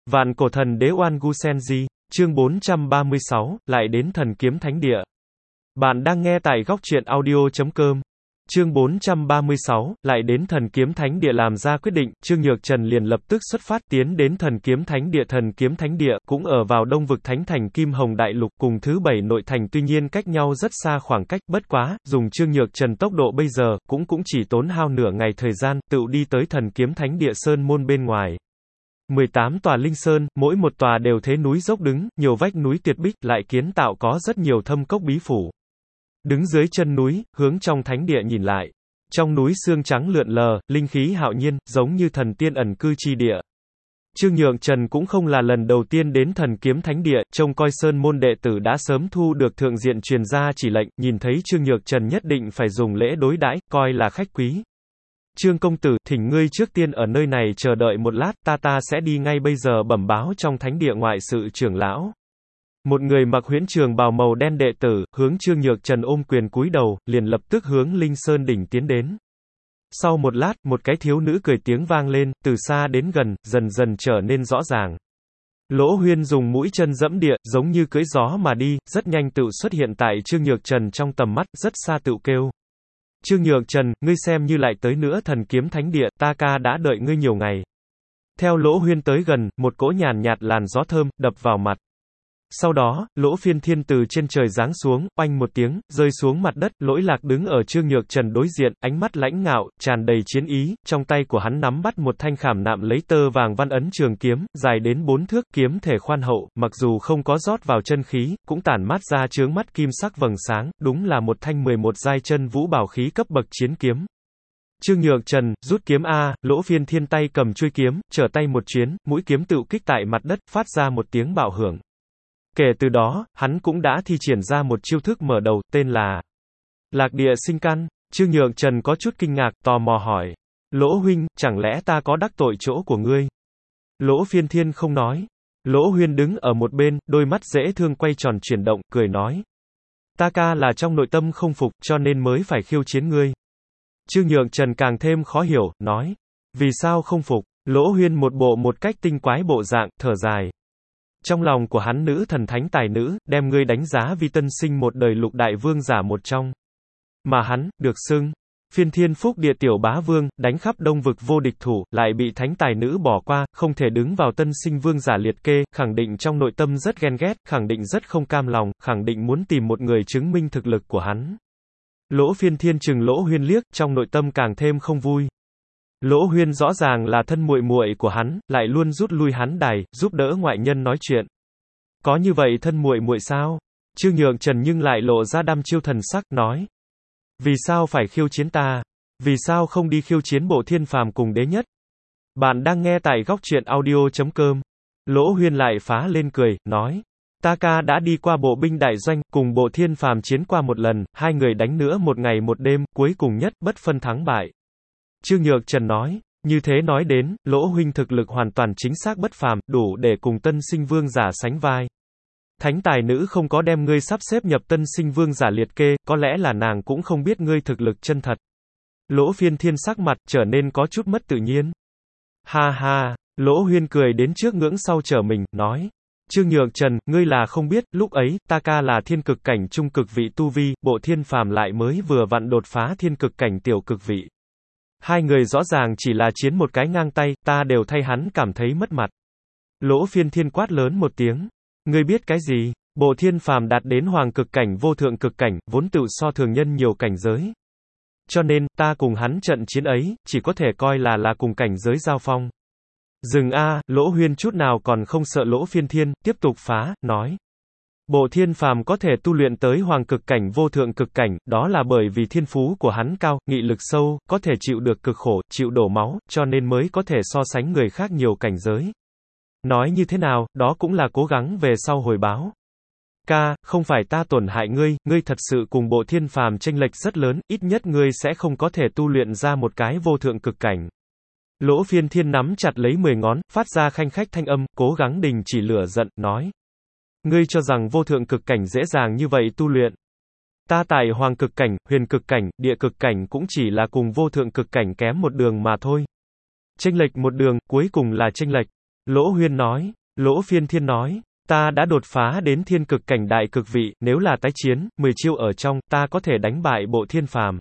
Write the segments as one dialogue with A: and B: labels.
A: Vạn cổ thần đế Oan Gu Senji, chương 436, lại đến thần kiếm thánh địa. Bạn đang nghe tại góc truyện audio.com. Chương 436, lại đến thần kiếm thánh địa. Làm ra quyết định, Trương Nhược Trần liền lập tức xuất phát tiến đến thần kiếm thánh địa. Thần kiếm thánh địa cũng ở vào đông vực thánh thành Kim Hồng Đại Lục cùng thứ 7 nội thành, tuy nhiên cách nhau rất xa khoảng cách, bất quá, dùng Trương Nhược Trần tốc độ bây giờ, cũng chỉ tốn hao nửa ngày thời gian, tựu đi tới thần kiếm thánh địa sơn môn bên ngoài. 18 tòa linh sơn, mỗi một tòa đều thế núi dốc đứng, nhiều vách núi tuyệt bích, lại kiến tạo có rất nhiều thâm cốc bí phủ. Đứng dưới chân núi, hướng trong thánh địa nhìn lại. Trong núi sương trắng lượn lờ, linh khí hạo nhiên, giống như thần tiên ẩn cư chi địa. Trương Nhược Trần cũng không là lần đầu tiên đến thần kiếm thánh địa, trông coi sơn môn đệ tử đã sớm thu được thượng diện truyền ra chỉ lệnh, nhìn thấy Trương Nhược Trần nhất định phải dùng lễ đối đãi, coi là khách quý. Trương công tử, thỉnh ngươi trước tiên ở nơi này chờ đợi một lát, ta sẽ đi ngay bây giờ bẩm báo trong thánh địa ngoại sự trưởng lão. Một người mặc huyễn trường bào màu đen đệ tử, hướng Trương Nhược Trần ôm quyền cúi đầu, liền lập tức hướng Linh Sơn đỉnh tiến đến. Sau một lát, một cái thiếu nữ cười tiếng vang lên, từ xa đến gần, dần dần trở nên rõ ràng. Lỗ Huyên dùng mũi chân dẫm địa, giống như cưỡi gió mà đi, rất nhanh tựu xuất hiện tại Trương Nhược Trần trong tầm mắt, rất xa tựu kêu. Trương Nhược Trần, ngươi xem như lại tới nữa thần kiếm thánh địa, ta ca đã đợi ngươi nhiều ngày. Theo Lỗ Huyên tới gần, một cỗ nhàn nhạt làn gió thơm, đập vào mặt. Sau đó, Lỗ Phiên Thiên từ trên trời giáng xuống, oanh một tiếng, rơi xuống mặt đất, Lỗi Lạc đứng ở Trương Nhược Trần đối diện, ánh mắt lãnh ngạo, tràn đầy chiến ý, trong tay của hắn nắm bắt một thanh khảm nạm lấy tơ vàng văn ấn trường kiếm, dài đến 4 thước, kiếm thể khoan hậu, mặc dù không có rót vào chân khí, cũng tản mát ra chướng mắt kim sắc vầng sáng, đúng là một thanh 11 giai chân vũ bảo khí cấp bậc chiến kiếm. Trương Nhược Trần, rút kiếm A, Lỗ Phiên Thiên tay cầm chuôi kiếm, trở tay một chuyến, mũi kiếm tựu kích tại mặt đất, phát ra một tiếng bạo hưởng. Kể từ đó, hắn cũng đã thi triển ra một chiêu thức mở đầu, tên là Lạc Địa Sinh Căn. Trương Nhược Trần có chút kinh ngạc, tò mò hỏi. Lỗ huynh, chẳng lẽ ta có đắc tội chỗ của ngươi? Lỗ Phiên Thiên không nói. Lỗ Huyên đứng ở một bên, đôi mắt dễ thương quay tròn chuyển động, cười nói. Ta ca là trong nội tâm không phục, cho nên mới phải khiêu chiến ngươi. Trương Nhược Trần càng thêm khó hiểu, nói. Vì sao không phục? Lỗ Huyên một bộ một cách tinh quái bộ dạng, thở dài. Trong lòng của hắn nữ thần thánh tài nữ, đem ngươi đánh giá vì tân sinh một đời lục đại vương giả một trong. Mà hắn, được xưng, Phiên Thiên Phúc Địa Tiểu Bá Vương, đánh khắp đông vực vô địch thủ, lại bị thánh tài nữ bỏ qua, không thể đứng vào tân sinh vương giả liệt kê, khẳng định trong nội tâm rất ghen ghét, khẳng định rất không cam lòng, khẳng định muốn tìm một người chứng minh thực lực của hắn. Lỗ Phiên Thiên chừng Lỗ Huyên liếc, trong nội tâm càng thêm không vui. Lỗ Huyên rõ ràng là thân muội muội của hắn, lại luôn rút lui hắn đài, giúp đỡ ngoại nhân nói chuyện. Có như vậy thân muội muội sao? Trương Nhược Trần nhưng lại lộ ra đăm chiêu thần sắc, nói. Vì sao phải khiêu chiến ta? Vì sao không đi khiêu chiến Bộ Thiên Phàm cùng đế nhất? Bạn đang nghe tại góc truyện audio.com. Lỗ Huyên lại phá lên cười, nói. Ta ca đã đi qua bộ binh đại doanh, cùng Bộ Thiên Phàm chiến qua một lần, hai người đánh nữa một ngày một đêm, cuối cùng nhất, bất phân thắng bại. Trương Nhược Trần nói, như thế nói đến, Lỗ huynh thực lực hoàn toàn chính xác bất phàm, đủ để cùng tân sinh vương giả sánh vai. Thánh tài nữ không có đem ngươi sắp xếp nhập tân sinh vương giả liệt kê, có lẽ là nàng cũng không biết ngươi thực lực chân thật. Lỗ Phiên Thiên sắc mặt trở nên có chút mất tự nhiên. Ha ha, Lỗ Huyên cười đến trước ngưỡng sau trở mình, nói. Trương Nhược Trần, ngươi là không biết, lúc ấy, ta ca là thiên cực cảnh trung cực vị tu vi, Bộ Thiên Phàm lại mới vừa vặn đột phá thiên cực cảnh tiểu cực vị. Hai người rõ ràng chỉ là chiến một cái ngang tay, ta đều thay hắn cảm thấy mất mặt. Lỗ Phiên Thiên quát lớn một tiếng. Ngươi biết cái gì? Bộ Thiên Phàm đạt đến hoàng cực cảnh vô thượng cực cảnh, vốn tự so thường nhân nhiều cảnh giới. Cho nên, ta cùng hắn trận chiến ấy, chỉ có thể coi là cùng cảnh giới giao phong. Dừng a, Lỗ Huyên chút nào còn không sợ Lỗ Phiên Thiên, tiếp tục phá, nói. Bộ Thiên Phàm có thể tu luyện tới hoàng cực cảnh vô thượng cực cảnh, đó là bởi vì thiên phú của hắn cao, nghị lực sâu, có thể chịu được cực khổ, chịu đổ máu, cho nên mới có thể so sánh người khác nhiều cảnh giới. Nói như thế nào, đó cũng là cố gắng về sau hồi báo. Ca, không phải ta tổn hại ngươi, ngươi thật sự cùng Bộ Thiên Phàm chênh lệch rất lớn, ít nhất ngươi sẽ không có thể tu luyện ra một cái vô thượng cực cảnh. Lỗ Phiên Thiên nắm chặt lấy 10 ngón, phát ra khanh khách thanh âm, cố gắng đình chỉ lửa giận, nói. Ngươi cho rằng vô thượng cực cảnh dễ dàng như vậy tu luyện. Ta tại hoàng cực cảnh, huyền cực cảnh, địa cực cảnh cũng chỉ là cùng vô thượng cực cảnh kém một đường mà thôi. Chênh lệch một đường, cuối cùng là chênh lệch. Lỗ Huyên nói. Lỗ Phiên Thiên nói. Ta đã đột phá đến thiên cực cảnh đại cực vị, nếu là tái chiến, 10 chiêu ở trong, ta có thể đánh bại bộ thiên phàm.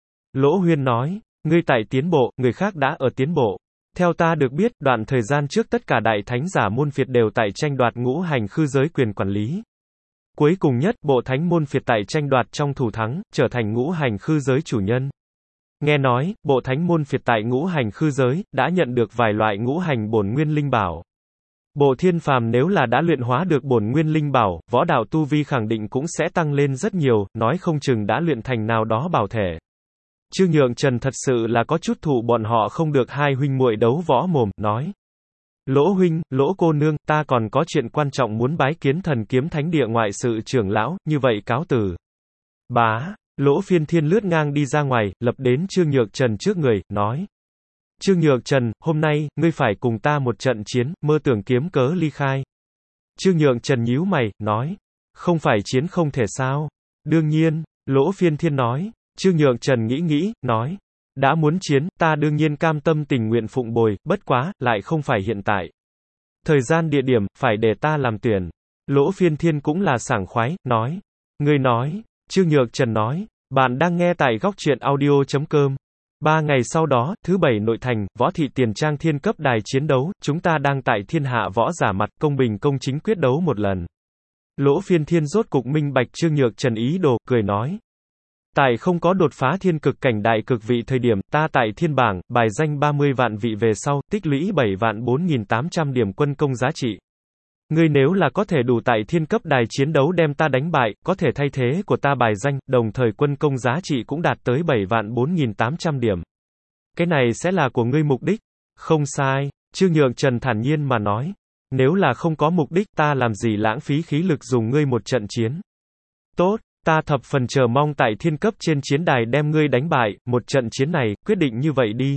A: Lỗ Huyên nói. Ngươi tại tiến bộ, người khác đã ở tiến bộ. Theo ta được biết, đoạn thời gian trước tất cả đại thánh giả môn phiệt đều tại tranh đoạt ngũ hành khư giới quyền quản lý. Cuối cùng nhất, bộ thánh môn phiệt tại tranh đoạt trong thủ thắng, trở thành ngũ hành khư giới chủ nhân. Nghe nói, bộ thánh môn phiệt tại ngũ hành khư giới, đã nhận được vài loại ngũ hành bổn nguyên linh bảo. Bộ thiên phàm nếu là đã luyện hóa được bổn nguyên linh bảo, võ đạo tu vi khẳng định cũng sẽ tăng lên rất nhiều, nói không chừng đã luyện thành nào đó bảo thể. Trương Nhượng Trần thật sự là có chút thụ bọn họ không được hai huynh muội đấu võ mồm, nói. Lỗ huynh, Lỗ cô nương, ta còn có chuyện quan trọng muốn bái kiến thần kiếm thánh địa ngoại sự trưởng lão, như vậy cáo từ. Bá, Lỗ Phiên Thiên lướt ngang đi ra ngoài, lập đến Trương Nhược Trần trước người, nói. Trương Nhược Trần, hôm nay, ngươi phải cùng ta một trận chiến, mơ tưởng kiếm cớ ly khai. Trương Nhược Trần nhíu mày, nói. Không phải chiến không thể sao? Đương nhiên, Lỗ Phiên Thiên nói. Trương Nhược Trần nghĩ, nói. Đã muốn chiến, ta đương nhiên cam tâm tình nguyện phụng bồi, bất quá, lại không phải hiện tại. Thời gian địa điểm, phải để ta làm tuyển. Lỗ Phiên Thiên cũng là sảng khoái, nói. Ngươi nói. Trương Nhược Trần nói. Bạn đang nghe tại góc truyện audio.com. 3 ngày sau đó, thứ Bảy nội thành, Võ Thị Tiền Trang thiên cấp đài chiến đấu, chúng ta đang tại thiên hạ võ giả mặt, công bình công chính quyết đấu một lần. Lỗ Phiên Thiên rốt cục minh bạch Trương Nhược Trần ý đồ, cười nói. Tại không có đột phá thiên cực cảnh đại cực vị thời điểm, ta tại thiên bảng, bài danh 30 vạn vị về sau, tích lũy 7 vạn 4.800 điểm quân công giá trị. Ngươi nếu là có thể đủ tại thiên cấp đài chiến đấu đem ta đánh bại, có thể thay thế của ta bài danh, đồng thời quân công giá trị cũng đạt tới 7 vạn 4.800 điểm. Cái này sẽ là của ngươi mục đích. Không sai, Trương Nhượng Trần thản nhiên mà nói. Nếu là không có mục đích, ta làm gì lãng phí khí lực dùng ngươi một trận chiến. Tốt. Ta thập phần chờ mong tại thiên cấp trên chiến đài đem ngươi đánh bại, một trận chiến này, quyết định như vậy đi.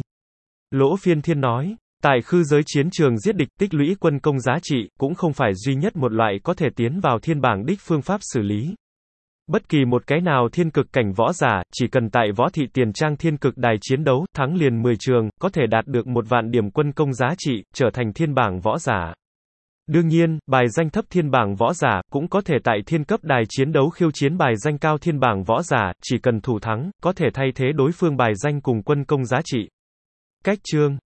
A: Lỗ Phiên Thiên nói, tại khư giới chiến trường giết địch tích lũy quân công giá trị, cũng không phải duy nhất một loại có thể tiến vào thiên bảng đích phương pháp xử lý. Bất kỳ một cái nào thiên cực cảnh võ giả, chỉ cần tại Võ Thị Tiền Trang thiên cực đài chiến đấu, thắng liền 10 trường, có thể đạt được 1 vạn điểm quân công giá trị, trở thành thiên bảng võ giả. Đương nhiên, bài danh thấp thiên bảng võ giả, cũng có thể tại thiên cấp đài chiến đấu khiêu chiến bài danh cao thiên bảng võ giả, chỉ cần thủ thắng, có thể thay thế đối phương bài danh cùng quân công giá trị. Cách chương